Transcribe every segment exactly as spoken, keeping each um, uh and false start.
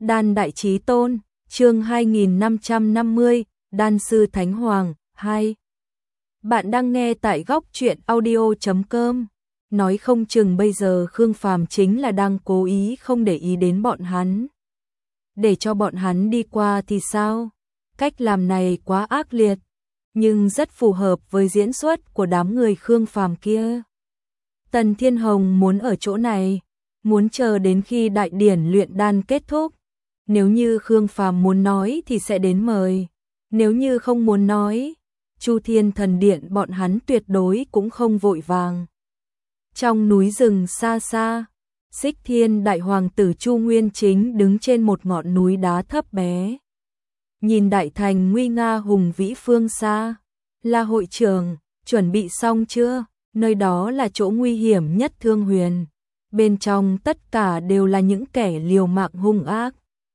Đan Đại Chí Tôn, chương hai nghìn năm trăm năm mươi, Đan Sư Thánh Hoàng, hai. Bạn đang nghe tại góc truyện audio chấm com. Nói không chừng bây giờ Khương Phàm chính là đang cố ý không để ý đến bọn hắn. Để cho bọn hắn đi qua thì sao? Cách làm này quá ác liệt, nhưng rất phù hợp với diễn xuất của đám người Khương Phàm kia. Tần Thiên Hồng muốn ở chỗ này, muốn chờ đến khi đại điển luyện đan kết thúc. Nếu như Khương Phàm muốn nói thì sẽ đến mời. Nếu như không muốn nói, Chu Thiên Thần Điện bọn hắn tuyệt đối cũng không vội vàng. Trong núi rừng xa xa, Xích Thiên Đại Hoàng tử Chu Nguyên Chính đứng trên một ngọn núi đá thấp bé. Nhìn đại thành nguy nga hùng vĩ phương xa. Là hội trưởng, chuẩn bị xong chưa? Nơi đó là chỗ nguy hiểm nhất Thương Huyền. Bên trong tất cả đều là những kẻ liều mạng hung ác.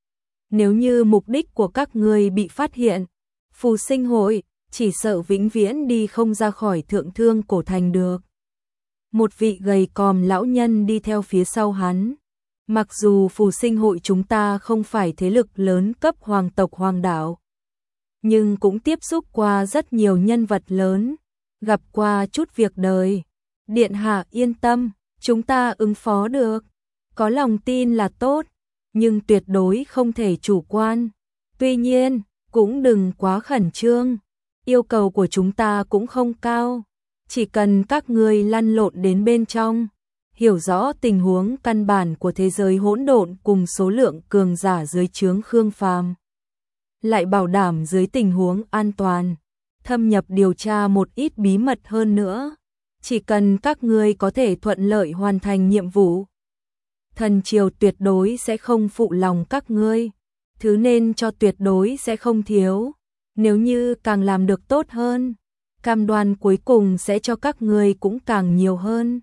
Nếu như mục đích của các ngươi bị phát hiện, Phù Sinh Hội chỉ sợ vĩnh viễn đi không ra khỏi Thượng Thương Cổ Thành được. Một vị gầy còm lão nhân đi theo phía sau hắn. Mặc dù Phù Sinh Hội chúng ta không phải thế lực lớn cấp hoàng tộc hoàng đảo, nhưng cũng tiếp xúc qua rất nhiều nhân vật lớn, gặp qua chút việc đời. Điện hạ yên tâm, chúng ta ứng phó được. Có lòng tin là tốt, nhưng tuyệt đối không thể chủ quan. Tuy nhiên, cũng đừng quá khẩn trương. Yêu cầu của chúng ta cũng không cao. Chỉ cần các ngươi lăn lộn đến bên trong, hiểu rõ tình huống căn bản của thế giới hỗn độn cùng số lượng cường giả dưới trướng Khương Phàm, lại bảo đảm dưới tình huống an toàn, thâm nhập điều tra một ít bí mật hơn nữa. Chỉ cần các ngươi có thể thuận lợi hoàn thành nhiệm vụ, thần triều tuyệt đối sẽ không phụ lòng các ngươi. Thứ nên cho tuyệt đối sẽ không thiếu. Nếu như càng làm được tốt hơn, cam đoan cuối cùng sẽ cho các ngươi cũng càng nhiều hơn.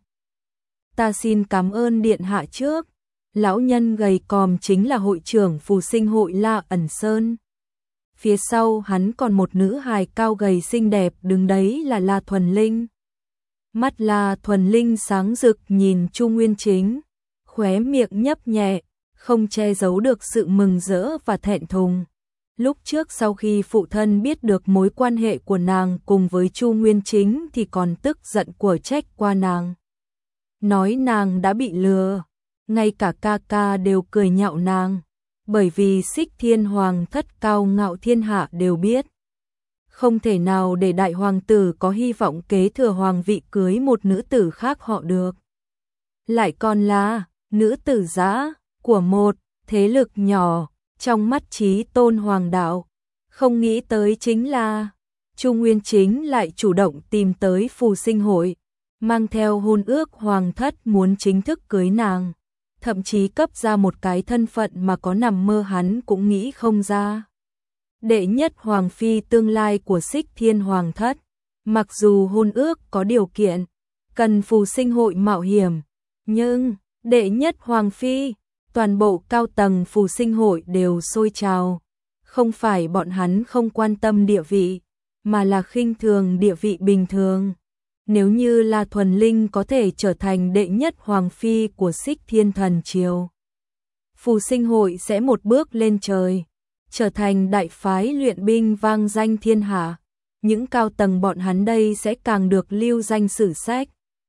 Ta xin cảm ơn điện hạ trước. Lão nhân gầy còm chính là hội trưởng Phù Sinh Hội La Ẩn Sơn. Phía sau hắn còn một nữ hài cao gầy xinh đẹp đứng đấy là La Thuần Linh. Mắt La Thuần Linh sáng rực nhìn Chu Nguyên Chính, khóe miệng nhấp nhẹ, không che giấu được sự mừng rỡ và thẹn thùng. Lúc trước sau khi phụ thân biết được mối quan hệ của nàng cùng với Chu Nguyên Chính thì còn tức giận của trách qua nàng. Nói nàng đã bị lừa, ngay cả ca ca đều cười nhạo nàng, bởi vì Xích Thiên Hoàng thất cao ngạo thiên hạ đều biết. Không thể nào để đại hoàng tử có hy vọng kế thừa hoàng vị cưới một nữ tử khác họ được. Lại còn là nữ tử giã của một thế lực nhỏ trong mắt Chí Tôn hoàng đạo. Không nghĩ tới chính là Chu Nguyên Chính lại chủ động tìm tới Phù Sinh Hội, mang theo hôn ước hoàng thất muốn chính thức cưới nàng, thậm chí cấp ra một cái thân phận mà có nằm mơ hắn cũng nghĩ không ra. Đệ nhất hoàng phi tương lai của Xích Thiên Hoàng thất. Mặc dù hôn ước có điều kiện, cần Phù Sinh Hội mạo hiểm, nhưng đệ nhất hoàng phi, toàn bộ cao tầng Phù Sinh Hội đều sôi trào. Không phải bọn hắn không quan tâm địa vị, mà là khinh thường địa vị bình thường. Nếu như La Thuần Linh có thể trở thành đệ nhất hoàng phi của Xích Thiên Thần Triều, Phù Sinh Hội sẽ một bước lên trời, trở thành đại phái luyện binh vang danh thiên hạ. Những cao tầng bọn hắn đây sẽ càng được lưu danh sử sách.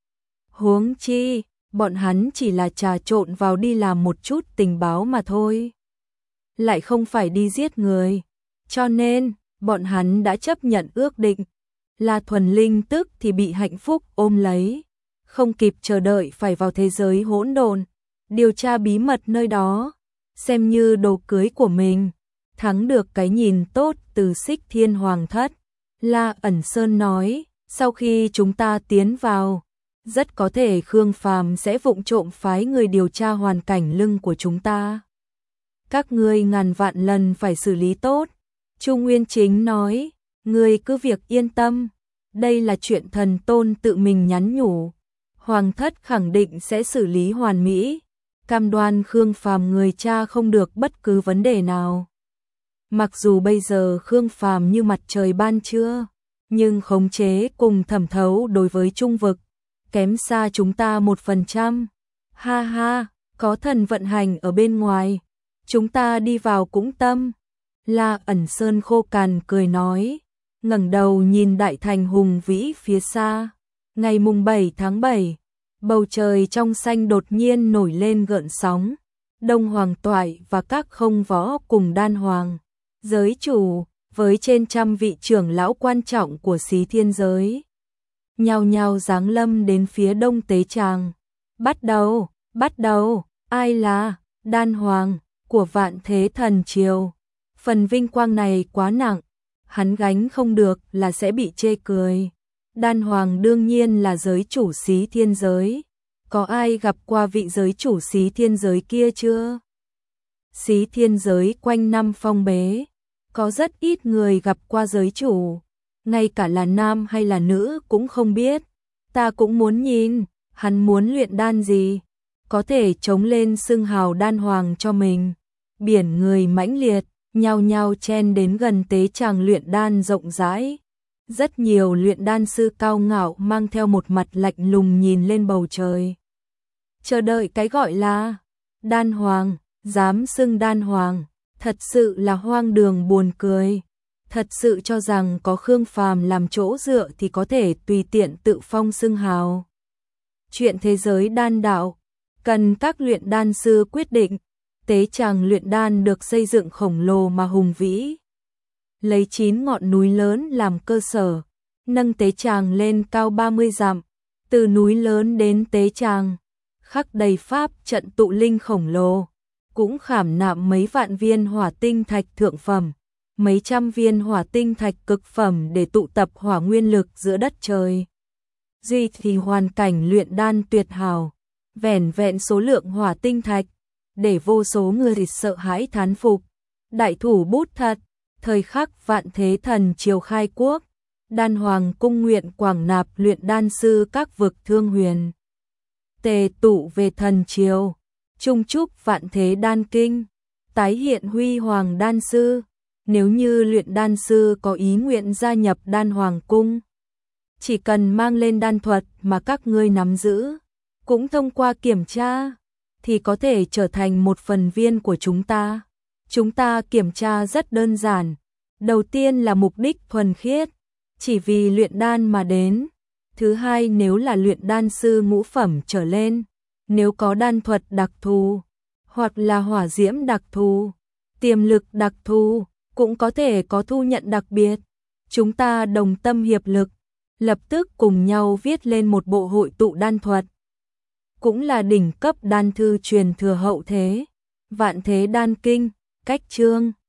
Huống chi, bọn hắn chỉ là trà trộn vào đi làm một chút tình báo mà thôi, lại không phải đi giết người. Cho nên, bọn hắn đã chấp nhận ước định. La Thuần Linh tức thì bị hạnh phúc ôm lấy, không kịp chờ đợi phải vào thế giới hỗn độn, điều tra bí mật nơi đó, xem như đồ cưới của mình. Thắng được cái nhìn tốt từ Xích Thiên Hoàng thất. La Ẩn Sơn nói, sau khi chúng ta tiến vào, rất có thể Khương Phàm sẽ vụng trộm phái người điều tra hoàn cảnh lưng của chúng ta. Các ngươi ngàn vạn lần phải xử lý tốt. Chu Nguyên Chính nói, ngươi cứ việc yên tâm, đây là chuyện thần tôn tự mình nhắn nhủ. Hoàng thất khẳng định sẽ xử lý hoàn mỹ, cam đoan Khương Phàm người cha không được bất cứ vấn đề nào. Mặc dù bây giờ Khương Phàm như mặt trời ban trưa, nhưng khống chế cùng thẩm thấu đối với trung vực kém xa chúng ta một phần trăm. Ha ha, có thần vận hành ở bên ngoài, chúng ta đi vào cũng tâm. La Ẩn Sơn khô cằn cười nói, ngẩng đầu nhìn đại thành hùng vĩ phía xa. Ngày mùng bảy tháng bảy, bầu trời trong xanh đột nhiên nổi lên gợn sóng. Đông Hoàng Toại và các không võ cùng Đan Hoàng, giới chủ, với trên trăm vị trưởng lão quan trọng của Xí Thiên giới, nhao nhao giáng lâm đến phía đông tế tràng. Bắt đầu, bắt đầu, ai là Đan Hoàng của Vạn Thế Thần Triều? Phần vinh quang này quá nặng, hắn gánh không được là sẽ bị chê cười. Đan Hoàng đương nhiên là giới chủ Xí Thiên giới. Có ai gặp qua vị giới chủ Xí Thiên giới kia chưa? Xí Thiên giới quanh năm phong bế, có rất ít người gặp qua giới chủ, ngay cả là nam hay là nữ cũng không biết. Ta cũng muốn nhìn, hắn muốn luyện đan gì, có thể chống lên xưng hào Đan Hoàng cho mình. Biển người mãnh liệt, nhao nhao chen đến gần tế tràng luyện đan rộng rãi. Rất nhiều luyện đan sư cao ngạo mang theo một mặt lạnh lùng nhìn lên bầu trời, chờ đợi cái gọi là Đan Hoàng. Dám xưng Đan Hoàng, thật sự là hoang đường buồn cười. Thật sự cho rằng có Khương Phàm làm chỗ dựa thì có thể tùy tiện tự phong xưng hào. Chuyện thế giới đan đạo, cần các luyện đan sư quyết định. Tế tràng luyện đan được xây dựng khổng lồ mà hùng vĩ, lấy chín ngọn núi lớn làm cơ sở, nâng tế tràng lên cao ba mươi dặm. Từ núi lớn đến tế tràng, khắc đầy pháp trận tụ linh khổng lồ, cũng khảm nạm mấy vạn viên hỏa tinh thạch thượng phẩm, mấy trăm viên hỏa tinh thạch cực phẩm để tụ tập hỏa nguyên lực giữa đất trời. Duy thì hoàn cảnh luyện đan tuyệt hảo, vẻn vẹn số lượng hỏa tinh thạch, để vô số người sợ hãi thán phục. Đại thủ bút thật, thời khắc Vạn Thế Thần Triều khai quốc, Đan Hoàng cung nguyện quảng nạp luyện đan sư các vực thương huyền, tề tụ về thần triều, chung chúc vạn thế đan kinh, tái hiện huy hoàng đan sư. Nếu như luyện đan sư có ý nguyện gia nhập Đan Hoàng cung, chỉ cần mang lên đan thuật mà các ngươi nắm giữ, cũng thông qua kiểm tra, thì có thể trở thành một phần viên của chúng ta. Chúng ta kiểm tra rất đơn giản, đầu tiên là mục đích thuần khiết, chỉ vì luyện đan mà đến. Thứ hai, nếu là luyện đan sư ngũ phẩm trở lên, nếu có đan thuật đặc thù, hoặc là hỏa diễm đặc thù, tiềm lực đặc thù, cũng có thể có thu nhận đặc biệt. Chúng ta đồng tâm hiệp lực, lập tức cùng nhau viết lên một bộ hội tụ đan thuật, cũng là đỉnh cấp đan thư truyền thừa hậu thế, Vạn Thế Đan Kinh, cách chương.